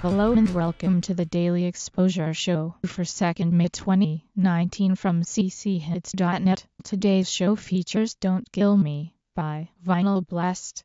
Hello and welcome to the Daily Exposure Show for 2nd May 2019 from cchits.net. Today's show features Don't Kill Me by Vinyl Blast.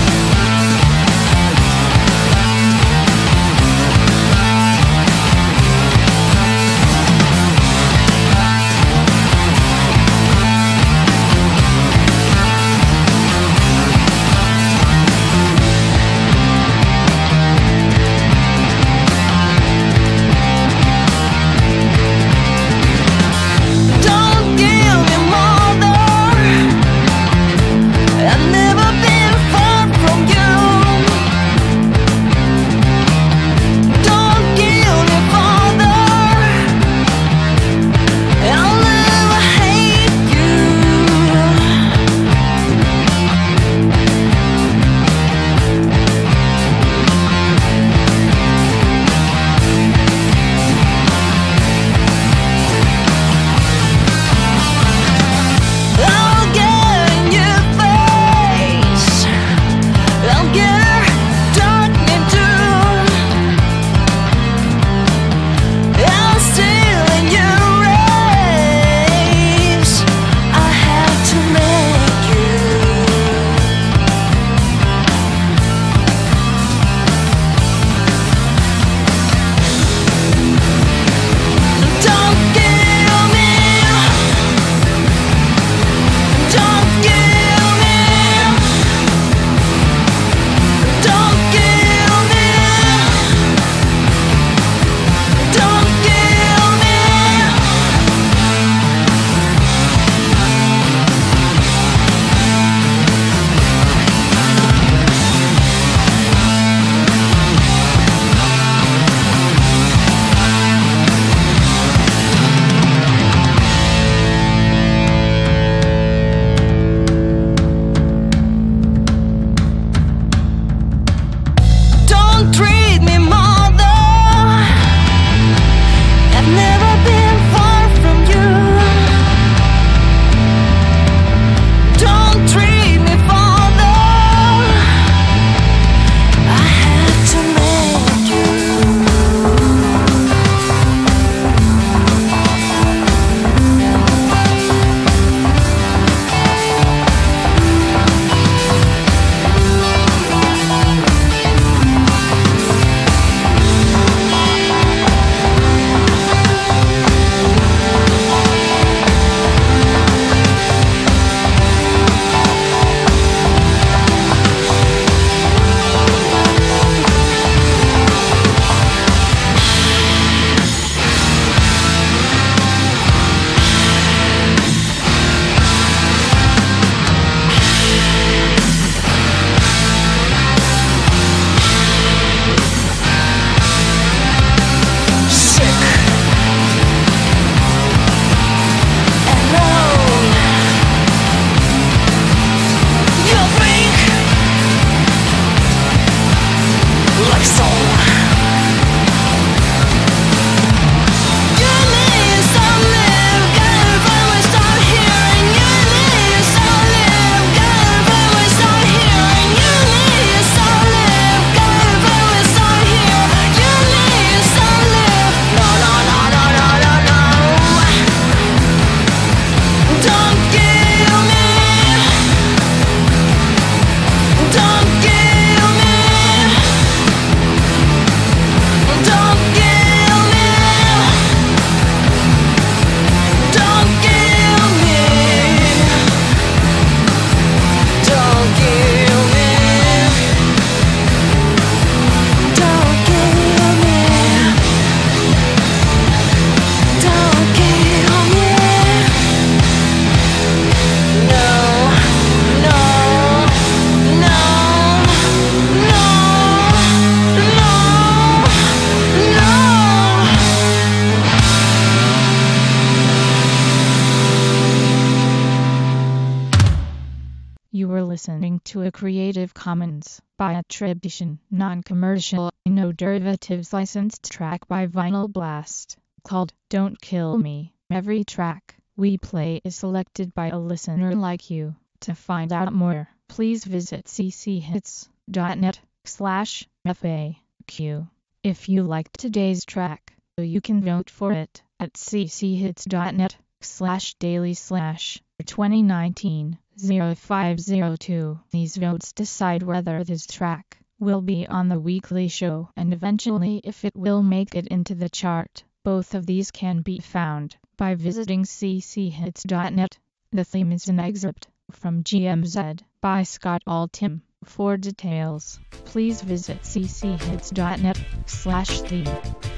You were listening to a Creative Commons by attribution, non-commercial, no derivatives licensed track by Vinyl Blast, called Don't Kill Me. Every track we play is selected by a listener like you. To find out more, please visit cchits.net/FAQ. If you liked today's track, you can vote for it at cchits.net/daily/2019-0502. These votes decide whether this track will be on the weekly show and eventually if it will make it into the chart. Both of these can be found by visiting cchits.net. The theme is an excerpt from GMZ by Scott Altham. For details, please visit cchits.net/theme.